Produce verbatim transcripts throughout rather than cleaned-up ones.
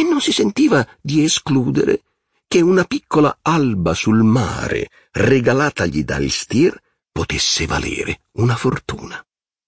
non si sentiva di escludere che una piccola alba sul mare regalatagli da Elstir potesse valere una fortuna.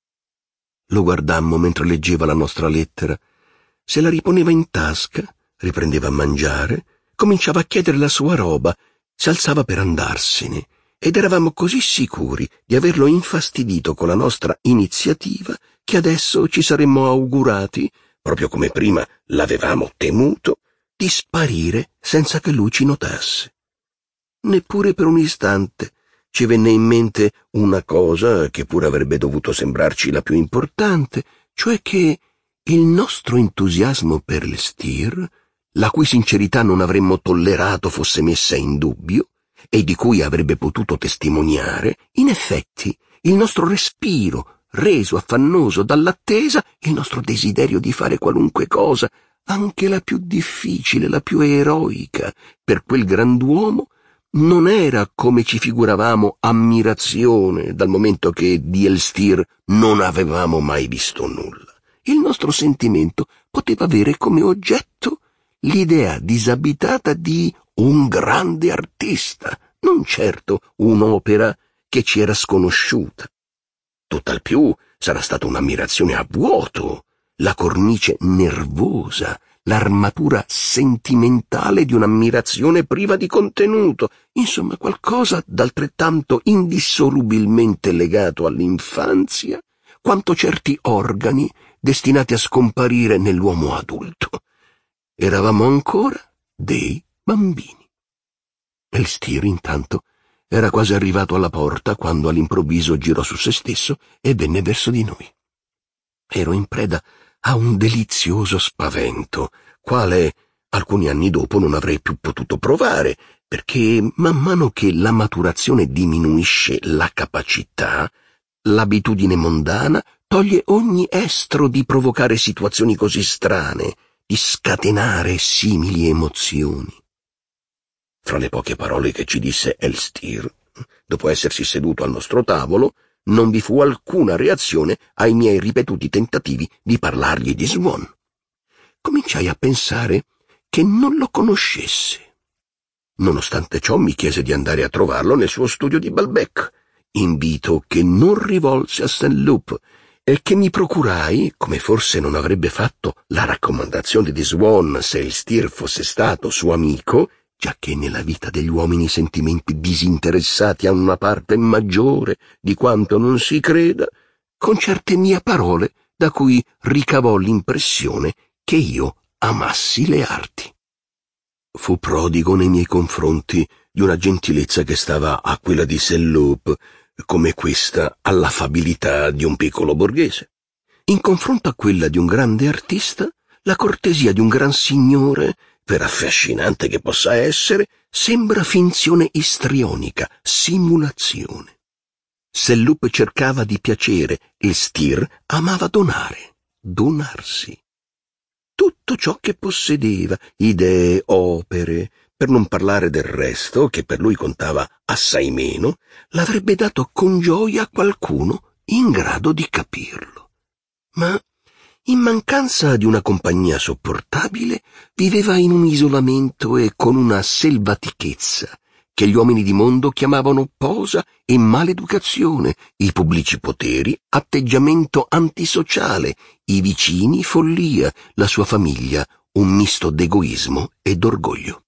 Lo guardammo mentre leggeva la nostra lettera, se la riponeva in tasca, riprendeva a mangiare, cominciava a chiedere la sua roba, si alzava per andarsene, ed eravamo così sicuri di averlo infastidito con la nostra iniziativa che adesso ci saremmo augurati, proprio come prima l'avevamo temuto, di sparire senza che lui ci notasse. Neppure per un istante ci venne in mente una cosa che pure avrebbe dovuto sembrarci la più importante, cioè che il nostro entusiasmo per Elstir, la cui sincerità non avremmo tollerato fosse messa in dubbio e di cui avrebbe potuto testimoniare, in effetti il nostro respiro, reso affannoso dall'attesa, il nostro desiderio di fare qualunque cosa, anche la più difficile, la più eroica, per quel grand'uomo, non era, come ci figuravamo, ammirazione, dal momento che di Elstir non avevamo mai visto nulla. Il nostro sentimento poteva avere come oggetto l'idea disabitata di un grande artista, non certo un'opera che ci era sconosciuta. Tutt'al più sarà stata un'ammirazione a vuoto, la cornice nervosa, l'armatura sentimentale di un'ammirazione priva di contenuto, insomma qualcosa d'altrettanto indissolubilmente legato all'infanzia quanto certi organi destinati a scomparire nell'uomo adulto. Eravamo ancora dei bambini. Elstir, intanto, era quasi arrivato alla porta quando all'improvviso girò su se stesso e venne verso di noi. Ero in preda a un delizioso spavento, quale alcuni anni dopo non avrei più potuto provare, perché man mano che la maturazione diminuisce la capacità, l'abitudine mondana toglie ogni estro di provocare situazioni così strane, di scatenare simili emozioni. Fra le poche parole che ci disse Elstir, dopo essersi seduto al nostro tavolo, non vi fu alcuna reazione ai miei ripetuti tentativi di parlargli di Swan. Cominciai a pensare che non lo conoscesse. Nonostante ciò mi chiese di andare a trovarlo nel suo studio di Balbec, invito che non rivolse a Saint Loup e che mi procurai, come forse non avrebbe fatto la raccomandazione di Swan se Elstir fosse stato suo amico, giacché nella vita degli uomini i sentimenti disinteressati hanno una parte maggiore di quanto non si creda, con certe mie parole da cui ricavò l'impressione che io amassi le arti. Fu prodigo nei miei confronti di una gentilezza che stava a quella di Saint Loup, come questa all'affabilità di un piccolo borghese. In confronto a quella di un grande artista, la cortesia di un gran signore, per affascinante che possa essere, sembra finzione istrionica, simulazione. Saint Loup cercava di piacere, Elstir amava donare, donarsi. Tutto ciò che possedeva, idee, opere, per non parlare del resto, che per lui contava assai meno, l'avrebbe dato con gioia a qualcuno in grado di capirlo. Ma, in mancanza di una compagnia sopportabile, viveva in un isolamento e con una selvatichezza che gli uomini di mondo chiamavano posa e maleducazione, i pubblici poteri atteggiamento antisociale, i vicini follia, la sua famiglia un misto d'egoismo e d'orgoglio.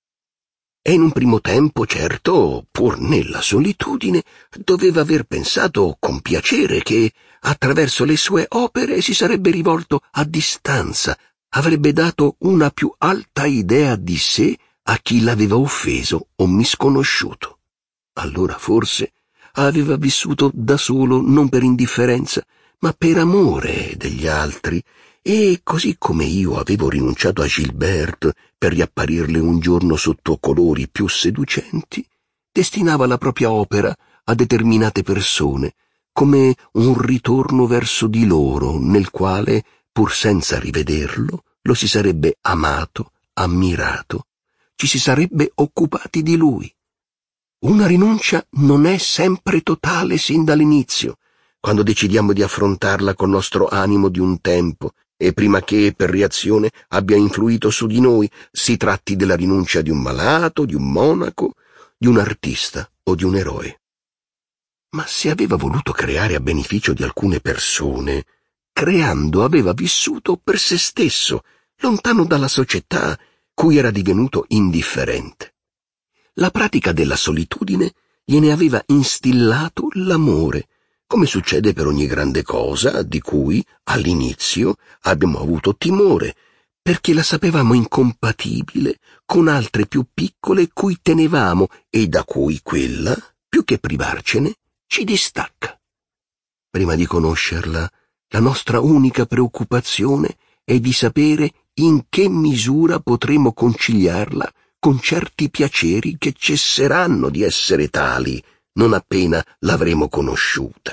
E in un primo tempo, certo, pur nella solitudine, doveva aver pensato con piacere che, attraverso le sue opere, si sarebbe rivolto a distanza, avrebbe dato una più alta idea di sé a chi l'aveva offeso o misconosciuto. Allora forse aveva vissuto da solo non per indifferenza, ma per amore degli altri, e così come io avevo rinunciato a Gilberte per riapparirle un giorno sotto colori più seducenti, destinava la propria opera a determinate persone, come un ritorno verso di loro, nel quale, pur senza rivederlo, lo si sarebbe amato, ammirato, ci si sarebbe occupati di lui. Una rinuncia non è sempre totale sin dall'inizio, quando decidiamo di affrontarla col nostro animo di un tempo, e prima che, per reazione, abbia influito su di noi, si tratti della rinuncia di un malato, di un monaco, di un artista o di un eroe. Ma se aveva voluto creare a beneficio di alcune persone, creando aveva vissuto per se stesso, lontano dalla società, cui era divenuto indifferente. La pratica della solitudine gliene aveva instillato l'amore, come succede per ogni grande cosa di cui, all'inizio, abbiamo avuto timore, perché la sapevamo incompatibile con altre più piccole cui tenevamo e da cui quella, più che privarcene, ci distacca. Prima di conoscerla, la nostra unica preoccupazione è di sapere in che misura potremo conciliarla con certi piaceri che cesseranno di essere tali non appena l'avremo conosciuta.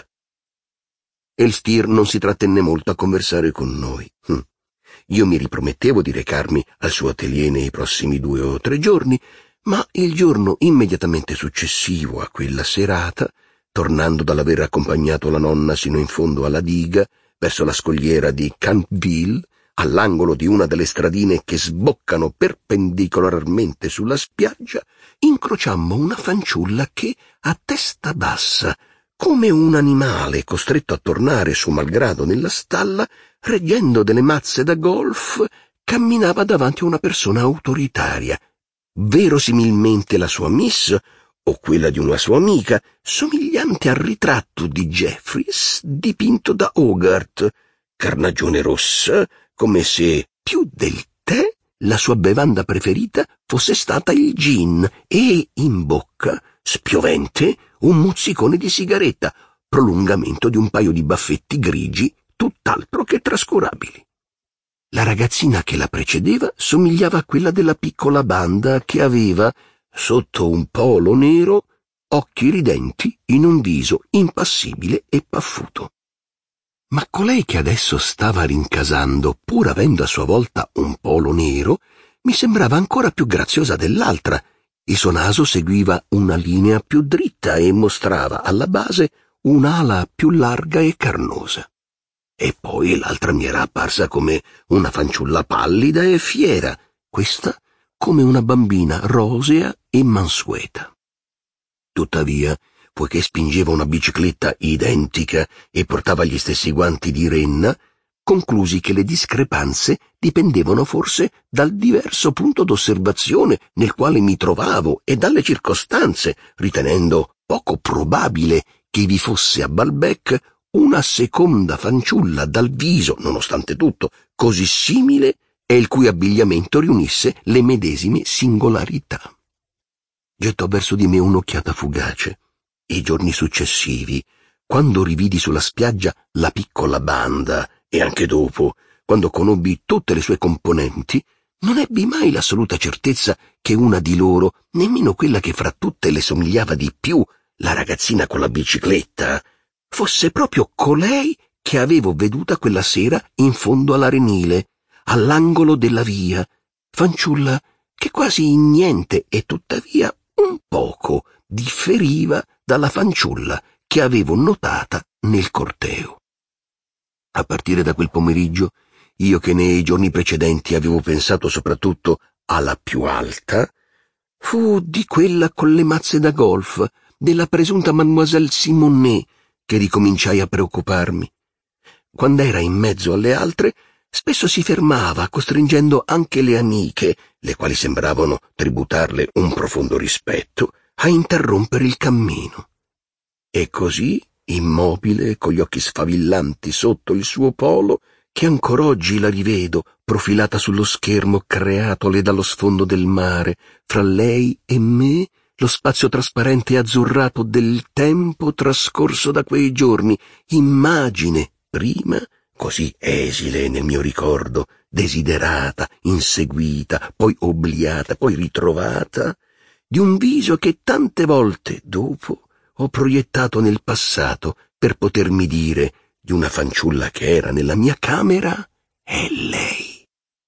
Elstir non si trattenne molto a conversare con noi. Hm. Io mi ripromettevo di recarmi al suo atelier nei prossimi due o tre giorni, ma il giorno immediatamente successivo a quella serata, tornando dall'aver accompagnato la nonna sino in fondo alla diga, verso la scogliera di Cantville, all'angolo di una delle stradine che sboccano perpendicolarmente sulla spiaggia, incrociammo una fanciulla che, a testa bassa, come un animale costretto a tornare suo malgrado nella stalla, reggendo delle mazze da golf, camminava davanti a una persona autoritaria, verosimilmente la sua miss o quella di una sua amica, somigliante al ritratto di Jeffries dipinto da Hogarth, carnagione rossa, come se, più del tè, la sua bevanda preferita fosse stata il gin e, in bocca, spiovente, un mozzicone di sigaretta, prolungamento di un paio di baffetti grigi, tutt'altro che trascurabili. La ragazzina che la precedeva somigliava a quella della piccola banda che aveva, sotto un polo nero, occhi ridenti in un viso impassibile e paffuto. Ma colei che adesso stava rincasando, pur avendo a sua volta un polo nero, mi sembrava ancora più graziosa dell'altra. Il suo naso seguiva una linea più dritta e mostrava alla base un'ala più larga e carnosa. E poi l'altra mi era apparsa come una fanciulla pallida e fiera, questa come una bambina rosea e mansueta. Tuttavia, poiché spingeva una bicicletta identica e portava gli stessi guanti di renna, conclusi che le discrepanze dipendevano forse dal diverso punto d'osservazione nel quale mi trovavo e dalle circostanze, ritenendo poco probabile che vi fosse a Balbec una seconda fanciulla dal viso, nonostante tutto, così simile e il cui abbigliamento riunisse le medesime singolarità. Gettò verso di me un'occhiata fugace. I giorni successivi, quando rividi sulla spiaggia la piccola banda, e anche dopo, quando conobbi tutte le sue componenti, non ebbi mai l'assoluta certezza che una di loro, nemmeno quella che fra tutte le somigliava di più, la ragazzina con la bicicletta, fosse proprio colei che avevo veduta quella sera in fondo all'arenile, all'angolo della via, fanciulla che quasi in niente e tuttavia un poco differiva dalla fanciulla che avevo notata nel corteo. A partire da quel pomeriggio, io che nei giorni precedenti avevo pensato soprattutto alla più alta, fu di quella con le mazze da golf, della presunta Mademoiselle Simonet, che ricominciai a preoccuparmi. Quando era in mezzo alle altre, spesso si fermava, costringendo anche le amiche, le quali sembravano tributarle un profondo rispetto, a interrompere il cammino. E così, immobile, con gli occhi sfavillanti sotto il suo polo, che ancor oggi la rivedo, profilata sullo schermo creatole dallo sfondo del mare, fra lei e me, lo spazio trasparente e azzurrato del tempo trascorso da quei giorni, immagine, prima, così esile nel mio ricordo, desiderata, inseguita, poi obliata, poi ritrovata, di un viso che tante volte dopo ho proiettato nel passato per potermi dire di una fanciulla che era nella mia camera, è lei.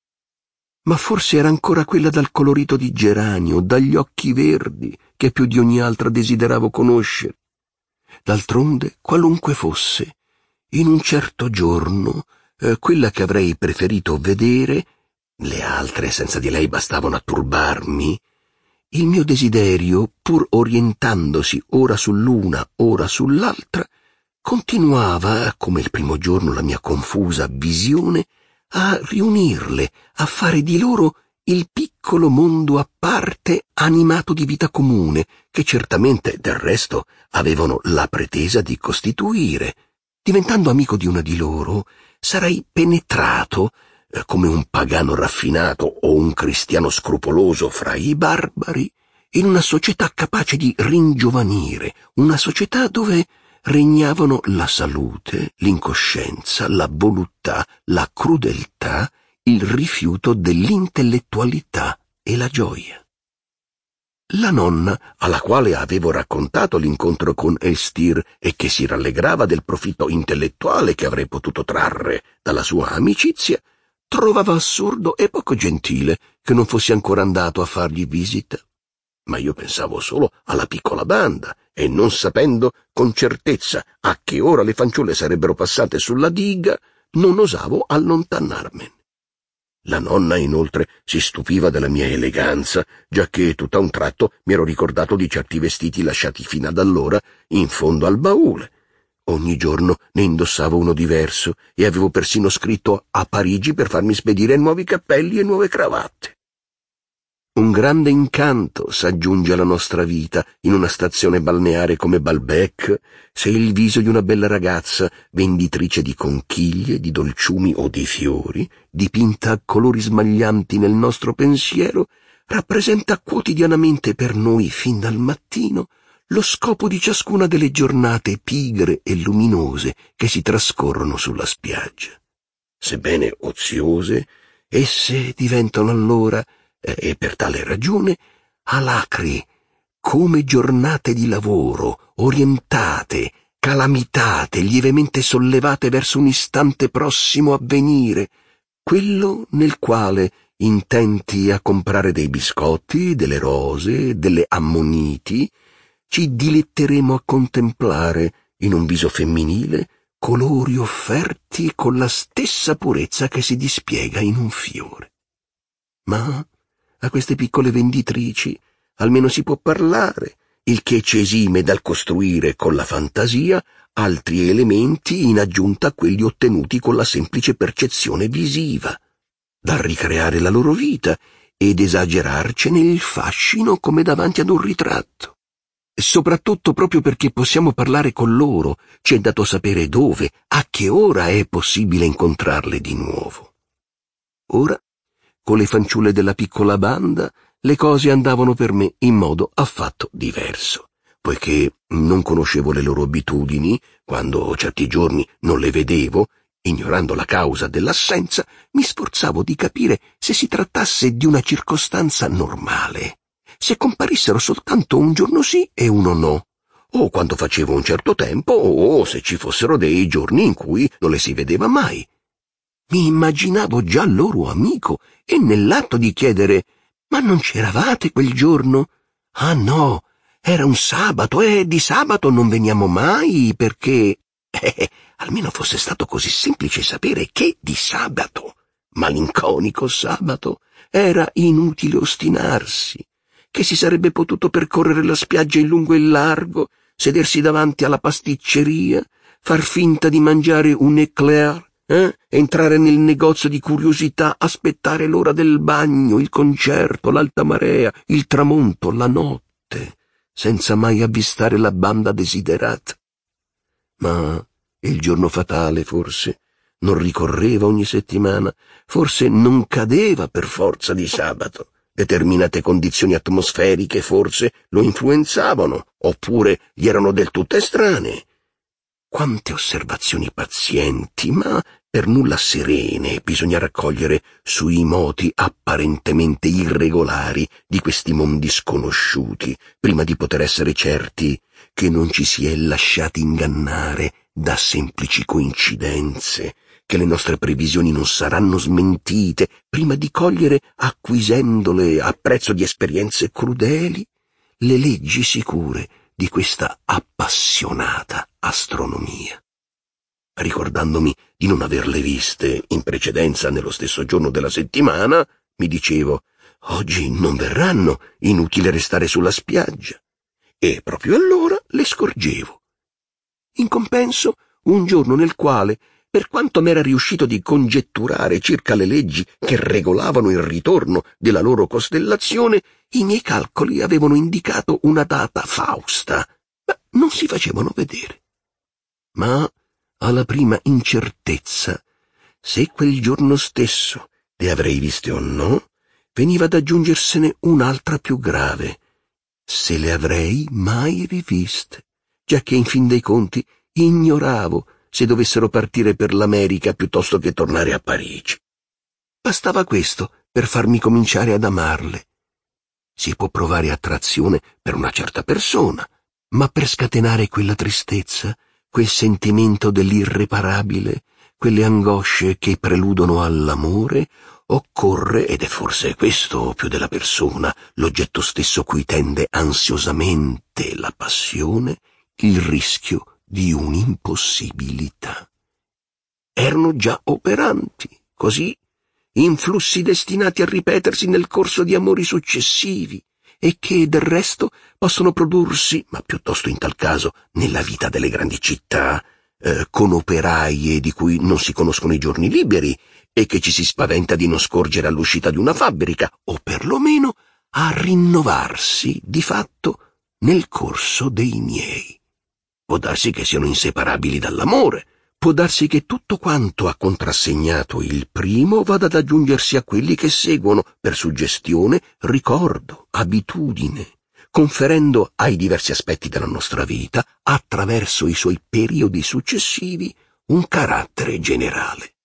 Ma forse era ancora quella dal colorito di geranio, dagli occhi verdi, che più di ogni altra desideravo conoscere. D'altronde, qualunque fosse, in un certo giorno eh, quella che avrei preferito vedere, le altre senza di lei bastavano a turbarmi, il mio desiderio, pur orientandosi ora sull'una, ora sull'altra, continuava, come il primo giorno la mia confusa visione, a riunirle, a fare di loro il piccolo mondo a parte animato di vita comune, che certamente, del resto, avevano la pretesa di costituire. Diventando amico di una di loro, sarei penetrato, eh, come un pagano raffinato o un cristiano scrupoloso fra i barbari, in una società capace di ringiovanire, una società dove regnavano la salute, l'incoscienza, la voluttà, la crudeltà, il rifiuto dell'intellettualità e la gioia. La nonna, alla quale avevo raccontato l'incontro con Elstir e che si rallegrava del profitto intellettuale che avrei potuto trarre dalla sua amicizia, trovava assurdo e poco gentile che non fossi ancora andato a fargli visita. Ma io pensavo solo alla piccola banda e, non sapendo con certezza a che ora le fanciulle sarebbero passate sulla diga, non osavo allontanarmene. La nonna, inoltre, si stupiva della mia eleganza, giacché tutto a un tratto mi ero ricordato di certi vestiti lasciati fino ad allora in fondo al baule. Ogni giorno ne indossavo uno diverso e avevo persino scritto a Parigi per farmi spedire nuovi cappelli e nuove cravatte. Un grande incanto s'aggiunge alla nostra vita in una stazione balneare come Balbec, se il viso di una bella ragazza, venditrice di conchiglie, di dolciumi o di fiori, dipinta a colori smaglianti nel nostro pensiero, rappresenta quotidianamente per noi fin dal mattino lo scopo di ciascuna delle giornate pigre e luminose che si trascorrono sulla spiaggia. Sebbene oziose, esse diventano allora, e per tale ragione, alacri, come giornate di lavoro, orientate, calamitate, lievemente sollevate verso un istante prossimo a venire, quello nel quale, intenti a comprare dei biscotti, delle rose, delle ammoniti, ci diletteremo a contemplare, in un viso femminile, colori offerti con la stessa purezza che si dispiega in un fiore. Ma a queste piccole venditrici almeno si può parlare, il che ci esime dal costruire con la fantasia altri elementi in aggiunta a quelli ottenuti con la semplice percezione visiva, dal ricreare la loro vita ed esagerarcene il fascino come davanti ad un ritratto. E soprattutto proprio perché possiamo parlare con loro, ci è dato sapere dove, a che ora è possibile incontrarle di nuovo. Ora, con le fanciulle della piccola banda, le cose andavano per me in modo affatto diverso, poiché non conoscevo le loro abitudini, quando certi giorni non le vedevo, ignorando la causa dell'assenza, mi sforzavo di capire se si trattasse di una circostanza normale, se comparissero soltanto un giorno sì e uno no, o quando facevo un certo tempo, o se ci fossero dei giorni in cui non le si vedeva mai. Mi immaginavo già loro amico e nell'atto di chiedere «Ma non c'eravate quel giorno?» «Ah no, era un sabato e di sabato non veniamo mai perché...» Eh, almeno fosse stato così semplice sapere che di sabato, malinconico sabato, era inutile ostinarsi, che si sarebbe potuto percorrere la spiaggia in lungo e in largo, sedersi davanti alla pasticceria, far finta di mangiare un éclair, Eh? entrare nel negozio di curiosità, aspettare l'ora del bagno, il concerto, l'alta marea, il tramonto, la notte, senza mai avvistare la banda desiderata. Ma il giorno fatale, forse, non ricorreva ogni settimana, forse non cadeva per forza di sabato. Determinate condizioni atmosferiche, forse, lo influenzavano, oppure gli erano del tutto estranee. Quante osservazioni pazienti, ma per nulla serene, bisogna raccogliere sui moti apparentemente irregolari di questi mondi sconosciuti, prima di poter essere certi che non ci si è lasciati ingannare da semplici coincidenze, che le nostre previsioni non saranno smentite, prima di cogliere, acquisendole a prezzo di esperienze crudeli, le leggi sicure di questa appassionata astronomia. Ricordandomi di non averle viste in precedenza nello stesso giorno della settimana, mi dicevo: oggi non verranno, inutile restare sulla spiaggia. E proprio allora le scorgevo. In compenso, un giorno nel quale, per quanto m'era riuscito di congetturare circa le leggi che regolavano il ritorno della loro costellazione, i miei calcoli avevano indicato una data fausta, ma non si facevano vedere. Ma alla prima incertezza, se quel giorno stesso le avrei viste o no, veniva ad aggiungersene un'altra più grave: se le avrei mai riviste, giacché in fin dei conti ignoravo se dovessero partire per l'America piuttosto che tornare a Parigi. Bastava questo per farmi cominciare ad amarle. Si può provare attrazione per una certa persona, ma per scatenare quella tristezza, quel sentimento dell'irreparabile, quelle angosce che preludono all'amore, occorre, ed è forse questo più della persona, l'oggetto stesso cui tende ansiosamente la passione, il rischio di un'impossibilità. Erano già operanti, così, influssi destinati a ripetersi nel corso di amori successivi, e che, del resto, possono prodursi, ma piuttosto in tal caso nella vita delle grandi città, eh, con operaie di cui non si conoscono i giorni liberi e che ci si spaventa di non scorgere all'uscita di una fabbrica, o perlomeno a rinnovarsi di fatto nel corso dei miei. Può darsi che siano inseparabili dall'amore, può darsi che tutto quanto ha contrassegnato il primo vada ad aggiungersi a quelli che seguono per suggestione, ricordo, abitudine, conferendo ai diversi aspetti della nostra vita, attraverso i suoi periodi successivi, un carattere generale.